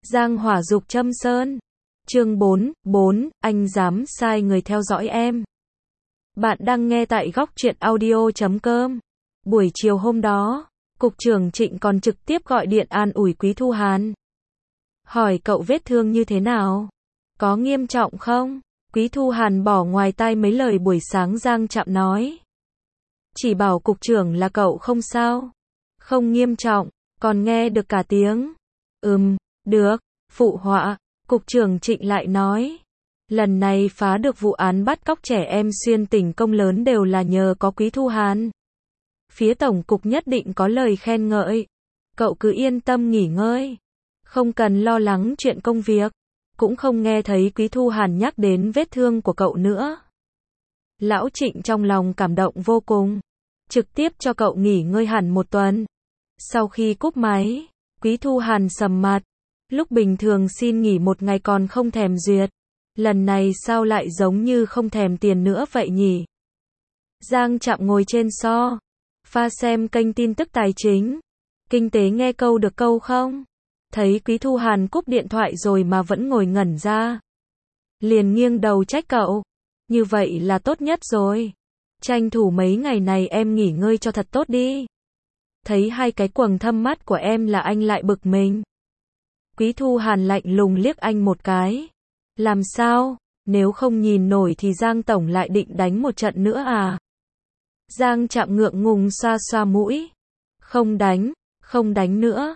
Giang hỏa dục châm sơn. Chương 4, anh dám sai người theo dõi em. Bạn đang nghe tại góc truyện audio.com. Buổi chiều hôm đó, Cục trưởng Trịnh còn trực tiếp gọi điện an ủi Quý Thu Hàn. Hỏi cậu vết thương như thế nào? Có nghiêm trọng không? Quý Thu Hàn bỏ ngoài tai mấy lời buổi sáng Giang Trạm nói. Chỉ bảo cục trưởng là cậu không sao. Không nghiêm trọng, còn nghe được cả tiếng. Được, phụ họa. Cục trưởng Trịnh lại nói. Lần này phá được vụ án bắt cóc trẻ em xuyên tỉnh công lớn đều là nhờ có Quý Thu Hàn. Phía tổng cục nhất định có lời khen ngợi. Cậu cứ yên tâm nghỉ ngơi. Không cần lo lắng chuyện công việc. Cũng không nghe thấy Quý Thu Hàn nhắc đến vết thương của cậu nữa. Lão Trịnh trong lòng cảm động vô cùng. Trực tiếp cho cậu nghỉ ngơi hẳn một tuần. Sau khi cúp máy, Quý Thu Hàn sầm mặt. Lúc bình thường xin nghỉ một ngày còn không thèm duyệt. Lần này sao lại giống như không thèm tiền nữa vậy nhỉ? Giang Trạm ngồi trên pha xem kênh tin tức tài chính. Kinh tế nghe câu được câu không? Thấy Quý Thu Hàn cúp điện thoại rồi mà vẫn ngồi ngẩn ra. Liền nghiêng đầu trách cậu. Như vậy là tốt nhất rồi. Tranh thủ mấy ngày này em nghỉ ngơi cho thật tốt đi. Thấy hai cái quầng thâm mắt của em là anh lại bực mình. Quý Thu Hàn lạnh lùng liếc anh một cái. Làm sao? Nếu không nhìn nổi thì Giang Tổng lại định đánh một trận nữa à? Giang Trạm ngượng ngùng xoa xoa mũi. Không đánh nữa.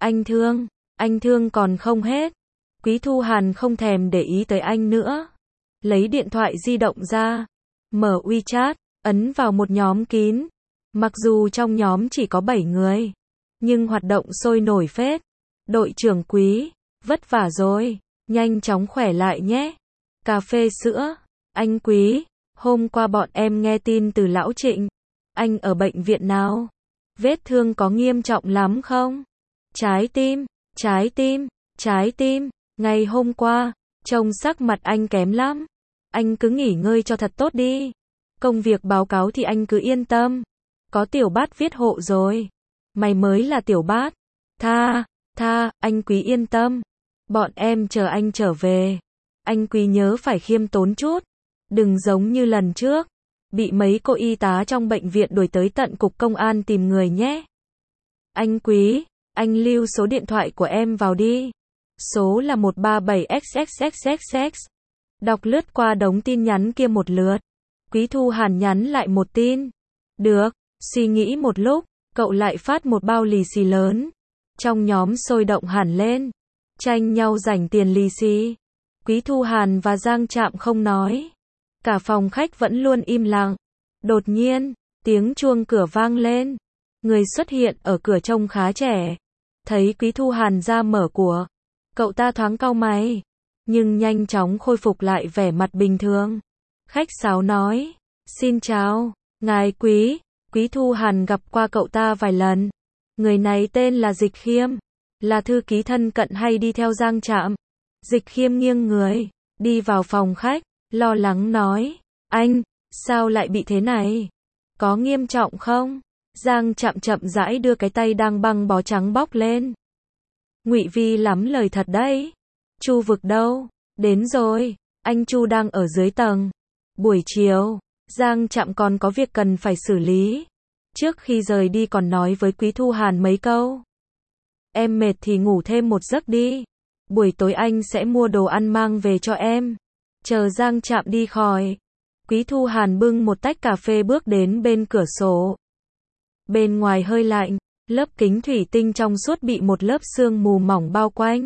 Anh thương còn không hết. Quý Thu Hàn không thèm để ý tới anh nữa. Lấy điện thoại di động ra. Mở WeChat, ấn vào một nhóm kín. Mặc dù trong nhóm chỉ có 7 người. Nhưng hoạt động sôi nổi phết. Đội trưởng Quý, vất vả rồi. Nhanh chóng khỏe lại nhé. Cà phê sữa. Anh Quý, hôm qua bọn em nghe tin từ lão Trịnh. Anh ở bệnh viện nào? Vết thương có nghiêm trọng lắm không? Trái tim. Ngày hôm qua, trông sắc mặt anh kém lắm. Anh cứ nghỉ ngơi cho thật tốt đi. Công việc báo cáo thì anh cứ yên tâm. Có Tiểu Bát viết hộ rồi. Mày mới là Tiểu Bát. Anh Quý yên tâm. Bọn em chờ anh trở về. Anh Quý nhớ phải khiêm tốn chút. Đừng giống như lần trước. Bị mấy cô y tá trong bệnh viện đuổi tới tận cục công an tìm người nhé. Anh Quý, anh lưu số điện thoại của em vào đi. Số là 137XXXXX. Đọc lướt qua đống tin nhắn kia một lượt. Quý Thu Hàn nhắn lại một tin. Được, suy nghĩ một lúc, cậu lại phát một bao lì xì lớn. Trong nhóm sôi động hẳn lên. Tranh nhau giành tiền lì xì. Quý Thu Hàn và Giang Trạm không nói. Cả phòng khách vẫn luôn im lặng. Đột nhiên, tiếng chuông cửa vang lên. Người xuất hiện ở cửa trông khá trẻ. Thấy Quý Thu Hàn ra mở cửa. Cậu ta thoáng cau mày. Nhưng nhanh chóng khôi phục lại vẻ mặt bình thường. Khách sáo nói. Xin chào, ngài Quý. Quý Thu Hàn gặp qua cậu ta vài lần. Người này tên là Dịch Khiêm. Là thư ký thân cận hay đi theo Giang Trạm. Dịch Khiêm nghiêng người. Đi vào phòng khách. Lo lắng nói. Anh, sao lại bị thế này? Có nghiêm trọng không? Giang Trạm chậm rãi đưa cái tay đang băng bó trắng bóc lên. Ngụy Vi lắm lời thật đấy. Chu Vực đâu? Đến rồi. Anh Chu đang ở dưới tầng. Buổi chiều, Giang Trạm còn có việc cần phải xử lý. Trước khi rời đi còn nói với Quý Thu Hàn mấy câu. Em mệt thì ngủ thêm một giấc đi. Buổi tối anh sẽ mua đồ ăn mang về cho em. Chờ Giang Trạm đi khỏi. Quý Thu Hàn bưng một tách cà phê bước đến bên cửa sổ. Bên ngoài hơi lạnh, lớp kính thủy tinh trong suốt bị một lớp sương mù mỏng bao quanh.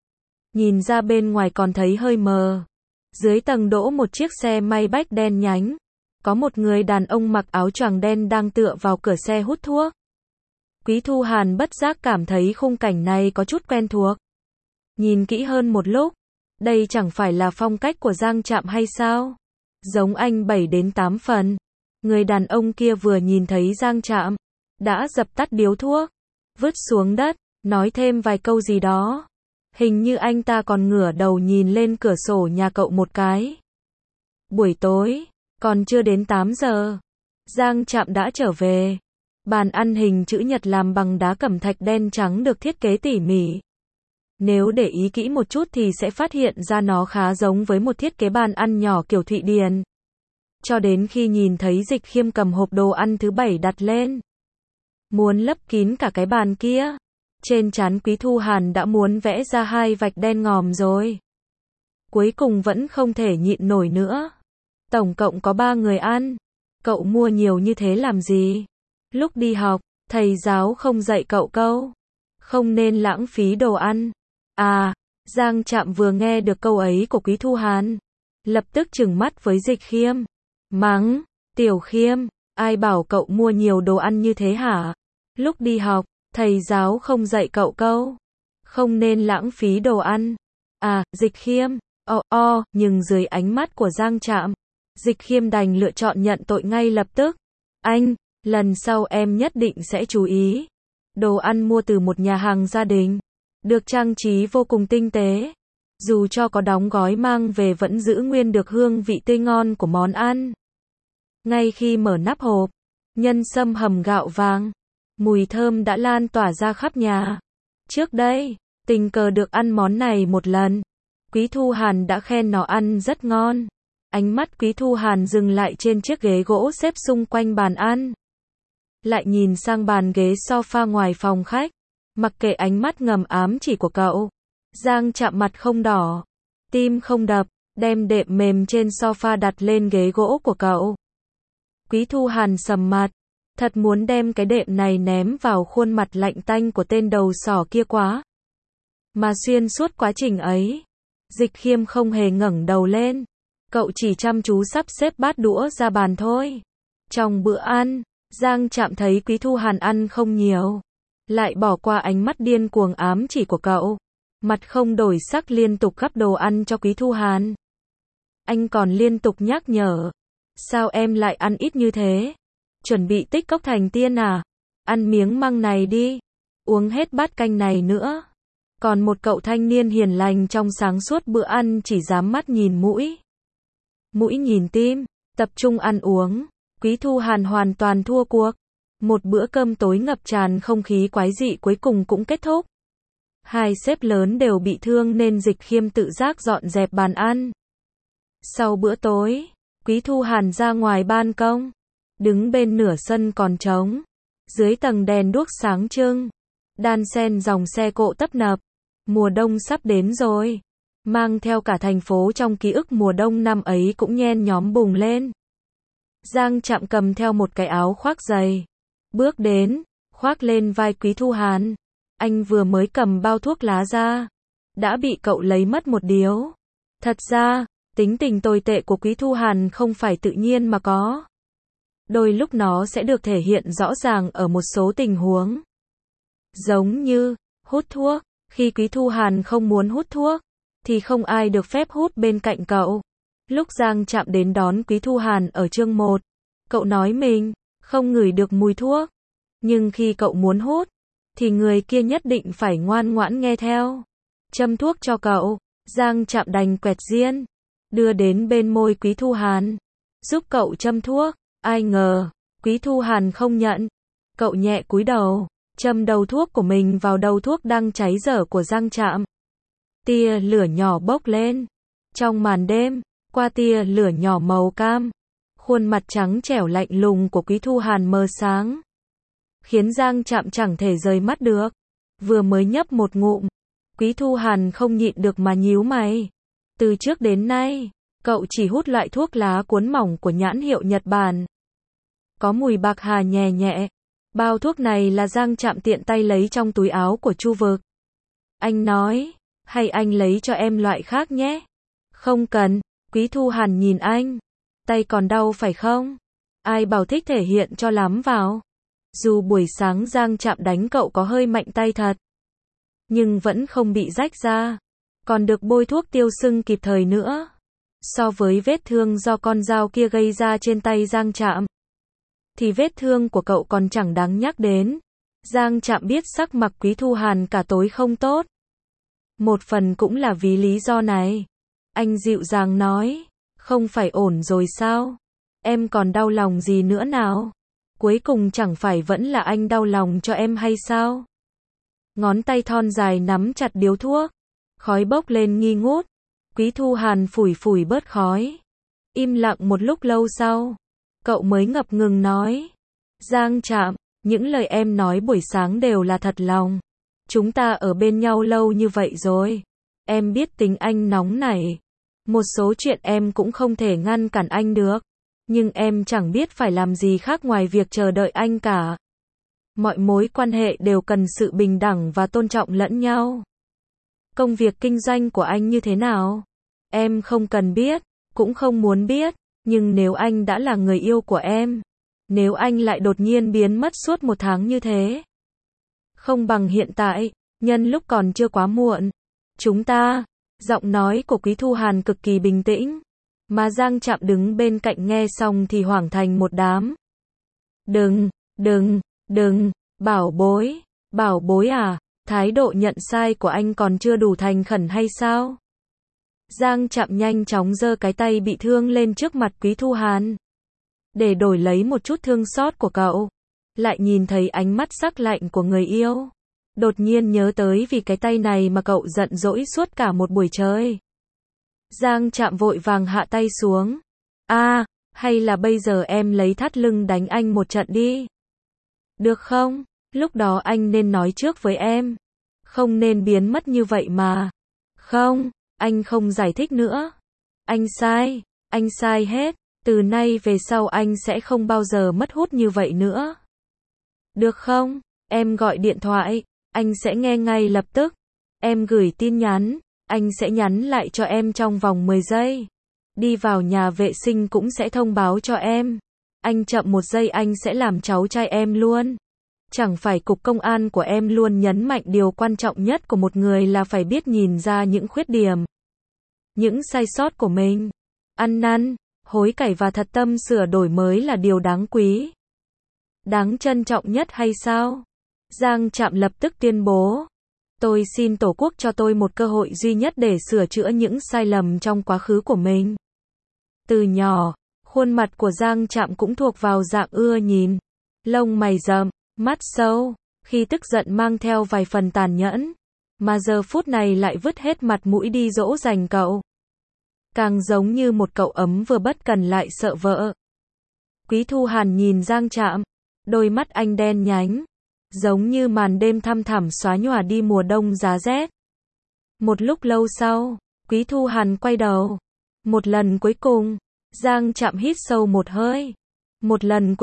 Nhìn ra bên ngoài còn thấy hơi mờ. Dưới tầng đỗ một chiếc xe Maybach đen nhánh. Có một người đàn ông mặc áo choàng đen đang tựa vào cửa xe hút thuốc. Quý Thu Hàn bất giác cảm thấy khung cảnh này có chút quen thuộc. Nhìn kỹ hơn một lúc, đây chẳng phải là phong cách của Giang Trạm hay sao? Giống anh 7 đến 8 phần. Người đàn ông kia vừa nhìn thấy Giang Trạm, đã dập tắt điếu thuốc, vứt xuống đất, nói thêm vài câu gì đó. Hình như anh ta còn ngửa đầu nhìn lên cửa sổ nhà cậu một cái. Buổi tối, còn chưa đến 8 giờ, Giang Trạm đã trở về. Bàn ăn hình chữ nhật làm bằng đá cẩm thạch đen trắng được thiết kế tỉ mỉ. Nếu để ý kỹ một chút thì sẽ phát hiện ra nó khá giống với một thiết kế bàn ăn nhỏ kiểu Thụy Điển. Cho đến khi nhìn thấy Dịch Khiêm cầm hộp đồ ăn thứ 7 đặt lên, muốn lấp kín cả cái bàn kia. Trên trán Quý Thu Hàn đã muốn vẽ ra 2 vạch đen ngòm rồi. Cuối cùng vẫn không thể nhịn nổi nữa. Tổng cộng có 3 người ăn. Cậu mua nhiều như thế làm gì? Lúc đi học, thầy giáo không dạy cậu câu không nên lãng phí đồ ăn. À, Giang Trạm vừa nghe được câu ấy của Quý Thu Hàn, lập tức trừng mắt với Dịch Khiêm. Mắng, Tiểu Khiêm, ai bảo cậu mua nhiều đồ ăn như thế hả? Lúc đi học, thầy giáo không dạy cậu câu không nên lãng phí đồ ăn. À, Dịch Khiêm, nhưng dưới ánh mắt của Giang Trạm, Dịch Khiêm đành lựa chọn nhận tội ngay lập tức. Anh, lần sau em nhất định sẽ chú ý. Đồ ăn mua từ một nhà hàng gia đình, được trang trí vô cùng tinh tế. Dù cho có đóng gói mang về vẫn giữ nguyên được hương vị tươi ngon của món ăn. Ngay khi mở nắp hộp, nhân sâm hầm gạo vàng, mùi thơm đã lan tỏa ra khắp nhà. Trước đây, tình cờ được ăn món này một lần, Quý Thu Hàn đã khen nó ăn rất ngon. Ánh mắt Quý Thu Hàn dừng lại trên chiếc ghế gỗ xếp xung quanh bàn ăn. Lại nhìn sang bàn ghế sofa ngoài phòng khách. Mặc kệ ánh mắt ngầm ám chỉ của cậu, Giang Trạm mặt không đỏ, tim không đập, đem đệm mềm trên sofa đặt lên ghế gỗ của cậu. Quý Thu Hàn sầm mặt, thật muốn đem cái đệm này ném vào khuôn mặt lạnh tanh của tên đầu sỏ kia quá. Mà xuyên suốt quá trình ấy, Dịch Khiêm không hề ngẩng đầu lên, cậu chỉ chăm chú sắp xếp bát đũa ra bàn thôi. Trong bữa ăn, Giang Trạm thấy Quý Thu Hàn ăn không nhiều, lại bỏ qua ánh mắt điên cuồng ám chỉ của cậu, mặt không đổi sắc liên tục gắp đồ ăn cho Quý Thu Hàn. Anh còn liên tục nhắc nhở, sao em lại ăn ít như thế? Chuẩn bị tích cốc thành tiên à? Ăn miếng măng này đi, uống hết bát canh này nữa. Còn một cậu thanh niên hiền lành trong sáng suốt bữa ăn chỉ dám mắt nhìn mũi, mũi nhìn tim, tập trung ăn uống. Quý Thu Hàn hoàn toàn thua cuộc. Một bữa cơm tối ngập tràn không khí quái dị cuối cùng cũng kết thúc. 2 sếp lớn đều bị thương nên Dịch Khiêm tự giác dọn dẹp bàn ăn. Sau bữa tối, Quý Thu Hàn ra ngoài ban công, đứng bên nửa sân còn trống. Dưới tầng đèn đuốc sáng trưng, đan xen dòng xe cộ tấp nập. Mùa đông sắp đến rồi, mang theo cả thành phố trong ký ức mùa đông năm ấy cũng nhen nhóm bùng lên. Giang Trạm cầm theo một cái áo khoác dày, bước đến, khoác lên vai Quý Thu Hàn. Anh vừa mới cầm bao thuốc lá ra, đã bị cậu lấy mất một điếu. Thật ra, tính tình tồi tệ của Quý Thu Hàn không phải tự nhiên mà có. Đôi lúc nó sẽ được thể hiện rõ ràng ở một số tình huống. Giống như, hút thuốc, khi Quý Thu Hàn không muốn hút thuốc, thì không ai được phép hút bên cạnh cậu. Lúc Giang Trạm đến đón Quý Thu Hàn ở chương 1, cậu nói mình không ngửi được mùi thuốc. Nhưng khi cậu muốn hút, thì người kia nhất định phải ngoan ngoãn nghe theo. Châm thuốc cho cậu, Giang Trạm đành quẹt diên, đưa đến bên môi Quý Thu Hàn, giúp cậu châm thuốc. Ai ngờ, Quý Thu Hàn không nhận. Cậu nhẹ cúi đầu, châm đầu thuốc của mình vào đầu thuốc đang cháy dở của Giang Trạm. Tia lửa nhỏ bốc lên. Trong màn đêm, qua tia lửa nhỏ màu cam, khuôn mặt trắng trẻo lạnh lùng của Quý Thu Hàn mờ sáng, khiến Giang Trạm chẳng thể rời mắt được. Vừa mới nhấp một ngụm, Quý Thu Hàn không nhịn được mà nhíu mày. Từ trước đến nay, cậu chỉ hút loại thuốc lá cuốn mỏng của nhãn hiệu Nhật Bản, có mùi bạc hà nhẹ nhẹ. Bao thuốc này là Giang Trạm tiện tay lấy trong túi áo của Chu Vực. Anh nói, hay anh lấy cho em loại khác nhé. Không cần. Quý Thu Hàn nhìn anh. Tay còn đau phải không? Ai bảo thích thể hiện cho lắm vào. Dù buổi sáng Giang Trạm đánh cậu có hơi mạnh tay thật, nhưng vẫn không bị rách ra, còn được bôi thuốc tiêu sưng kịp thời nữa. So với vết thương do con dao kia gây ra trên tay Giang Trạm, thì vết thương của cậu còn chẳng đáng nhắc đến. Giang Trạm biết sắc mặt Quý Thu Hàn cả tối không tốt. Một phần cũng là vì lý do này. Anh dịu dàng nói, không phải ổn rồi sao? Em còn đau lòng gì nữa nào? Cuối cùng chẳng phải vẫn là anh đau lòng cho em hay sao? ngón tay thon dài nắm chặt điếu thuốc. Khói bốc lên nghi ngút. Quý Thu Hàn phủi phủi bớt khói. Im lặng một lúc lâu sau, cậu mới ngập ngừng nói. Giang Trạm, những lời em nói buổi sáng đều là thật lòng. Chúng ta ở bên nhau lâu như vậy rồi. Em biết tính anh nóng nảy. Một số chuyện em cũng không thể ngăn cản anh được. Nhưng em chẳng biết phải làm gì khác ngoài việc chờ đợi anh cả. Mọi mối quan hệ đều cần sự bình đẳng và tôn trọng lẫn nhau. Công việc kinh doanh của anh như thế nào? Em không cần biết, cũng không muốn biết. Nhưng nếu anh đã là người yêu của em, nếu anh lại đột nhiên biến mất suốt 1 tháng như thế, không bằng hiện tại, nhân lúc còn chưa quá muộn. Chúng ta, giọng nói của Quý Thu Hàn cực kỳ bình tĩnh, mà Giang Trạm đứng bên cạnh nghe xong thì hoảng thành một đám. Đừng, bảo bối à, thái độ nhận sai của anh còn chưa đủ thành khẩn hay sao? Giang Trạm nhanh chóng giơ cái tay bị thương lên trước mặt Quý Thu Hàn. Để đổi lấy một chút thương xót của cậu. Lại nhìn thấy ánh mắt sắc lạnh của người yêu. Đột nhiên nhớ tới vì cái tay này mà cậu giận dỗi suốt cả một buổi trời. Giang Trạm vội vàng hạ tay xuống. Hay là bây giờ em lấy thắt lưng đánh anh một trận đi. Được không? Lúc đó anh nên nói trước với em. Không nên biến mất như vậy mà. Không, anh không giải thích nữa. Anh sai hết. Từ nay về sau anh sẽ không bao giờ mất hút như vậy nữa. Được không? Em gọi điện thoại, anh sẽ nghe ngay lập tức. Em gửi tin nhắn, anh sẽ nhắn lại cho em trong vòng 10 giây. Đi vào nhà vệ sinh cũng sẽ thông báo cho em. Anh chậm 1 giây anh sẽ làm cháu trai em luôn. Chẳng phải cục công an của em luôn nhấn mạnh điều quan trọng nhất của một người là phải biết nhìn ra những khuyết điểm, những sai sót của mình. Ăn năn, hối cải và thật tâm sửa đổi mới là điều đáng quý, đáng trân trọng nhất hay sao? Giang Trạm lập tức tuyên bố. Tôi xin Tổ quốc cho tôi một cơ hội duy nhất để sửa chữa những sai lầm trong quá khứ của mình. Từ nhỏ, khuôn mặt của Giang Trạm cũng thuộc vào dạng ưa nhìn. Lông mày rậm, mắt sâu, khi tức giận mang theo vài phần tàn nhẫn. Mà giờ phút này lại vứt hết mặt mũi đi dỗ dành cậu. Càng giống như một cậu ấm vừa bất cần lại sợ vợ. Quý Thu Hàn nhìn Giang Trạm. Đôi mắt anh đen nhánh. Giống như màn đêm thăm thẳm xóa nhòa đi mùa đông giá rét. Một lúc lâu sau, Quý Thu Hàn quay đầu. Một lần cuối cùng, Giang Trạm hít sâu một hơi. Một lần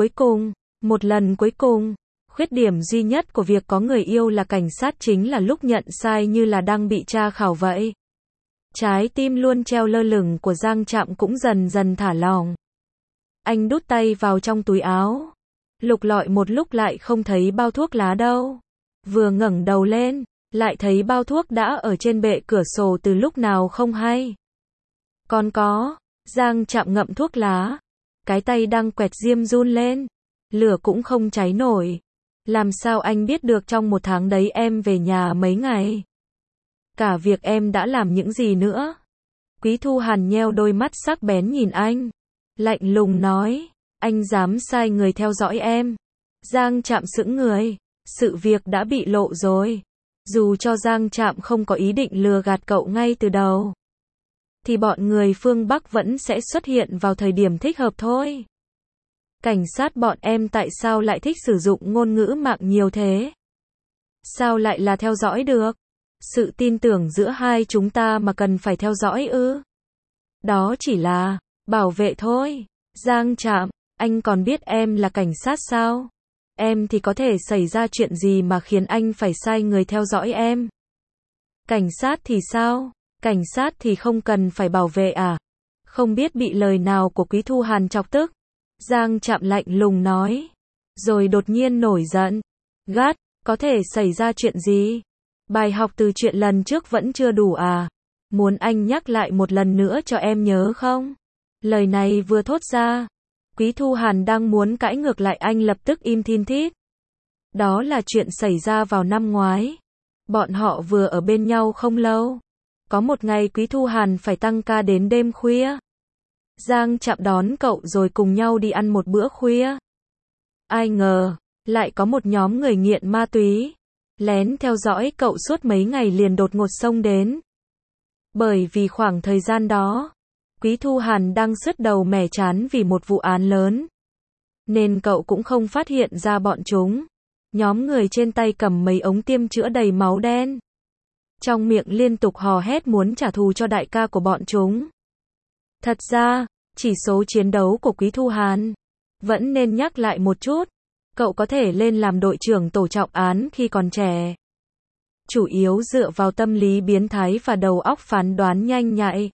cuối cùng. Khuyết điểm duy nhất của việc có người yêu là cảnh sát chính là lúc nhận sai như là đang bị tra khảo vậy. Trái tim luôn treo lơ lửng của Giang Trạm cũng dần dần thả lỏng. Anh đút tay vào trong túi áo. Lục lọi một lúc lại không thấy bao thuốc lá đâu. Vừa ngẩng đầu lên, lại thấy bao thuốc đã ở trên bệ cửa sổ từ lúc nào không hay. Còn có, Giang Trạm ngậm thuốc lá. Cái tay đang quẹt diêm run lên. Lửa cũng không cháy nổi. Làm sao anh biết được trong 1 tháng đấy em về nhà mấy ngày? Cả việc em đã làm những gì nữa? Quý Thu Hàn nheo đôi mắt sắc bén nhìn anh. Lạnh lùng nói. Anh dám sai người theo dõi em. Giang Trạm sững người. Sự việc đã bị lộ rồi. Dù cho Giang Trạm không có ý định lừa gạt cậu ngay từ đầu, thì bọn người phương Bắc vẫn sẽ xuất hiện vào thời điểm thích hợp thôi. Cảnh sát bọn em tại sao lại thích sử dụng ngôn ngữ mạng nhiều thế? Sao lại là theo dõi được? Sự tin tưởng giữa hai chúng ta mà cần phải theo dõi ư? Đó chỉ là bảo vệ thôi. Giang Trạm, anh còn biết em là cảnh sát sao? Em thì có thể xảy ra chuyện gì mà khiến anh phải sai người theo dõi em? Cảnh sát thì sao? Cảnh sát thì không cần phải bảo vệ à? Không biết bị lời nào của Quý Thu Hàn chọc tức. Giang Trạm lạnh lùng nói. Rồi đột nhiên nổi giận. Gắt, có thể xảy ra chuyện gì? Bài học từ chuyện lần trước vẫn chưa đủ à? Muốn anh nhắc lại một lần nữa cho em nhớ không? Lời này vừa thốt ra, Quý Thu Hàn đang muốn cãi ngược lại anh lập tức im thin thít. Đó là chuyện xảy ra vào năm ngoái. Bọn họ vừa ở bên nhau không lâu. Có một ngày Quý Thu Hàn phải tăng ca đến đêm khuya. Giang Trạm đón cậu rồi cùng nhau đi ăn một bữa khuya. Ai ngờ, lại có một nhóm người nghiện ma túy lén theo dõi cậu suốt mấy ngày liền đột ngột xông đến. Bởi vì khoảng thời gian đó, Quý Thu Hàn đang sứt đầu mẻ trán vì một vụ án lớn, nên cậu cũng không phát hiện ra bọn chúng. Nhóm người trên tay cầm mấy ống tiêm chữa đầy máu đen, trong miệng liên tục hò hét muốn trả thù cho đại ca của bọn chúng. Thật ra, chỉ số chiến đấu của Quý Thu Hàn vẫn nên nhắc lại một chút. Cậu có thể lên làm đội trưởng tổ trọng án khi còn trẻ, chủ yếu dựa vào tâm lý biến thái và đầu óc phán đoán nhanh nhạy.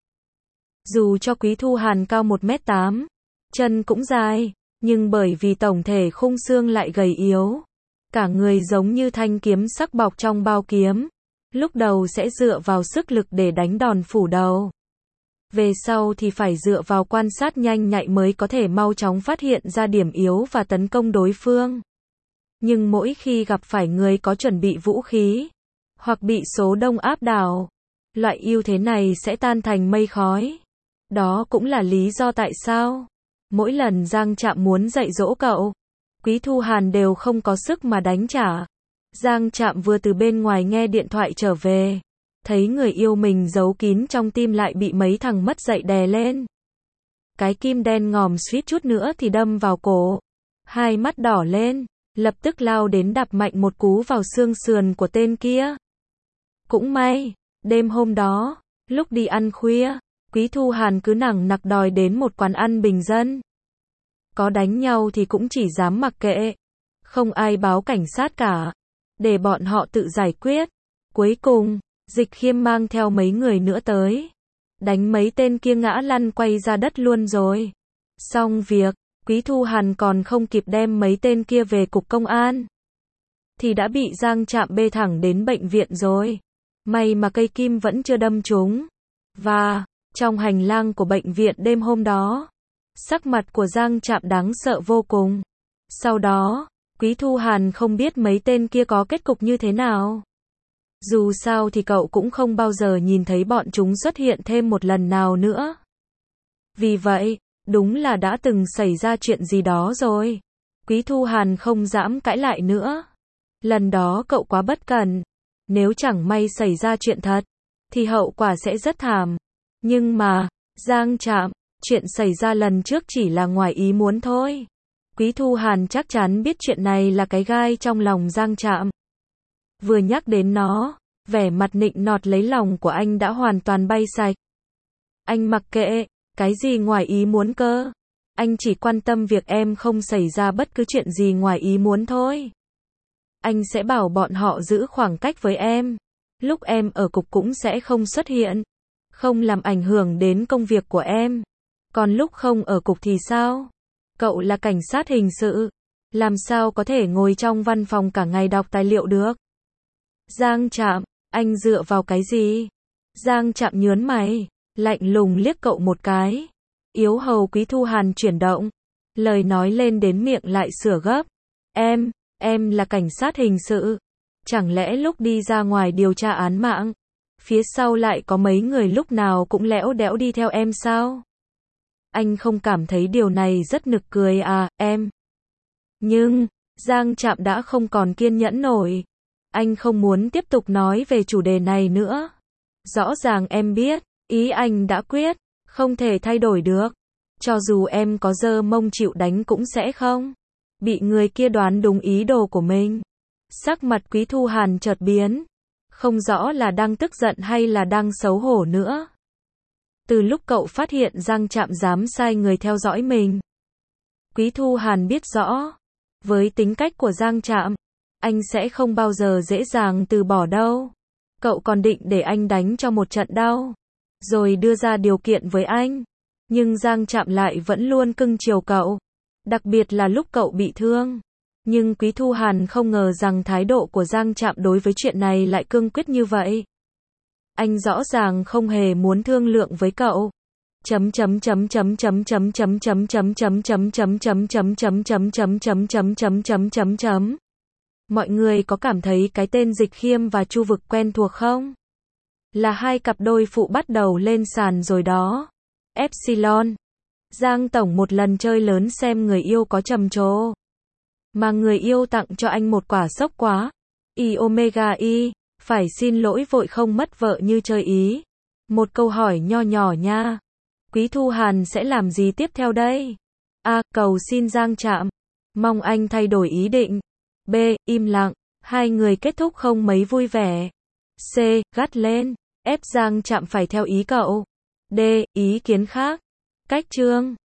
Dù cho Quý Thu Hàn cao 1m8, chân cũng dài, nhưng bởi vì tổng thể khung xương lại gầy yếu, cả người giống như thanh kiếm sắc bọc trong bao kiếm, lúc đầu sẽ dựa vào sức lực để đánh đòn phủ đầu. Về sau thì phải dựa vào quan sát nhanh nhạy mới có thể mau chóng phát hiện ra điểm yếu và tấn công đối phương. Nhưng mỗi khi gặp phải người có chuẩn bị vũ khí, hoặc bị số đông áp đảo, loại ưu thế này sẽ tan thành mây khói. Đó cũng là lý do tại sao mỗi lần Giang Trạm muốn dạy dỗ cậu, Quý Thu Hàn đều không có sức mà đánh trả. Giang Trạm vừa từ bên ngoài nghe điện thoại trở về, thấy người yêu mình giấu kín trong tim lại bị mấy thằng mất dạy đè lên. Cái kim đen ngòm suýt chút nữa thì đâm vào cổ. Hai mắt đỏ lên, lập tức lao đến đạp mạnh một cú vào xương sườn của tên kia. Cũng may, đêm hôm đó, lúc đi ăn khuya, Quý Thu Hàn cứ nằng nặc đòi đến một quán ăn bình dân. Có đánh nhau thì cũng chỉ dám mặc kệ, không ai báo cảnh sát cả, để bọn họ tự giải quyết. Cuối cùng, Dịch Khiêm mang theo mấy người nữa tới, đánh mấy tên kia ngã lăn quay ra đất luôn rồi. Xong việc, Quý Thu Hàn còn không kịp đem mấy tên kia về cục công an, thì đã bị Giang Trạm bê thẳng đến bệnh viện rồi. May mà cây kim vẫn chưa đâm trúng. Và, trong hành lang của bệnh viện đêm hôm đó, sắc mặt của Giang Trạm đáng sợ vô cùng. Sau đó, Quý Thu Hàn không biết mấy tên kia có kết cục như thế nào. Dù sao thì cậu cũng không bao giờ nhìn thấy bọn chúng xuất hiện thêm một lần nào nữa. Vì vậy, đúng là đã từng xảy ra chuyện gì đó rồi. Quý Thu Hàn không dám cãi lại nữa. Lần đó cậu quá bất cẩn. Nếu chẳng may xảy ra chuyện thật, thì hậu quả sẽ rất thảm. Nhưng mà, Giang Trạm, chuyện xảy ra lần trước chỉ là ngoài ý muốn thôi. Quý Thu Hàn chắc chắn biết chuyện này là cái gai trong lòng Giang Trạm. Vừa nhắc đến nó, vẻ mặt nịnh nọt lấy lòng của anh đã hoàn toàn bay sạch. Anh mặc kệ, cái gì ngoài ý muốn cơ. Anh chỉ quan tâm việc em không xảy ra bất cứ chuyện gì ngoài ý muốn thôi. Anh sẽ bảo bọn họ giữ khoảng cách với em. Lúc em ở cục cũng sẽ không xuất hiện, không làm ảnh hưởng đến công việc của em. Còn lúc không ở cục thì sao? Cậu là cảnh sát hình sự, làm sao có thể ngồi trong văn phòng cả ngày đọc tài liệu được? Giang Trạm, anh dựa vào cái gì? Giang Trạm nhớn mày, lạnh lùng liếc cậu một cái. Yếu hầu Quý Thu Hàn chuyển động, lời nói lên đến miệng lại sửa gấp. Em là cảnh sát hình sự. Chẳng lẽ lúc đi ra ngoài điều tra án mạng, phía sau lại có mấy người lúc nào cũng lẽo đẽo đi theo em sao? Anh không cảm thấy điều này rất nực cười à, em? Nhưng, Giang Trạm đã không còn kiên nhẫn nổi. Anh không muốn tiếp tục nói về chủ đề này nữa. Rõ ràng em biết, ý anh đã quyết, không thể thay đổi được. Cho dù em có giơ mông chịu đánh cũng sẽ không bị người kia đoán đúng ý đồ của mình. Sắc mặt Quý Thu Hàn chợt biến, không rõ là đang tức giận hay là đang xấu hổ nữa. Từ lúc cậu phát hiện Giang Trạm dám sai người theo dõi mình, Quý Thu Hàn biết rõ, với tính cách của Giang Trạm, anh sẽ không bao giờ dễ dàng từ bỏ đâu. Cậu còn định để anh đánh cho một trận đau, rồi đưa ra điều kiện với anh. Nhưng Giang Trạm lại vẫn luôn cưng chiều cậu, đặc biệt là lúc cậu bị thương. Nhưng Quý Thu Hàn không ngờ rằng thái độ của Giang Trạm đối với chuyện này lại cương quyết như vậy. Anh rõ ràng không hề muốn thương lượng với cậu. Mọi người có cảm thấy cái tên Dịch Khiêm và Chu Vực quen thuộc không? Là hai cặp đôi phụ bắt đầu lên sàn rồi đó. Epsilon. Giang Tổng một lần chơi lớn xem người yêu có trầm trồ, mà người yêu tặng cho anh một quả sốc quá. I omega y, phải xin lỗi vội không mất vợ như chơi ý. Một câu hỏi nho nhỏ nha. Quý Thu Hàn sẽ làm gì tiếp theo đây? A. Cầu xin Giang Trạm. Mong anh thay đổi ý định. B. Im lặng. Hai người kết thúc không mấy vui vẻ. C. Gắt lên. Ép Giang Trạm phải theo ý cậu. D. Ý kiến khác. Cách chương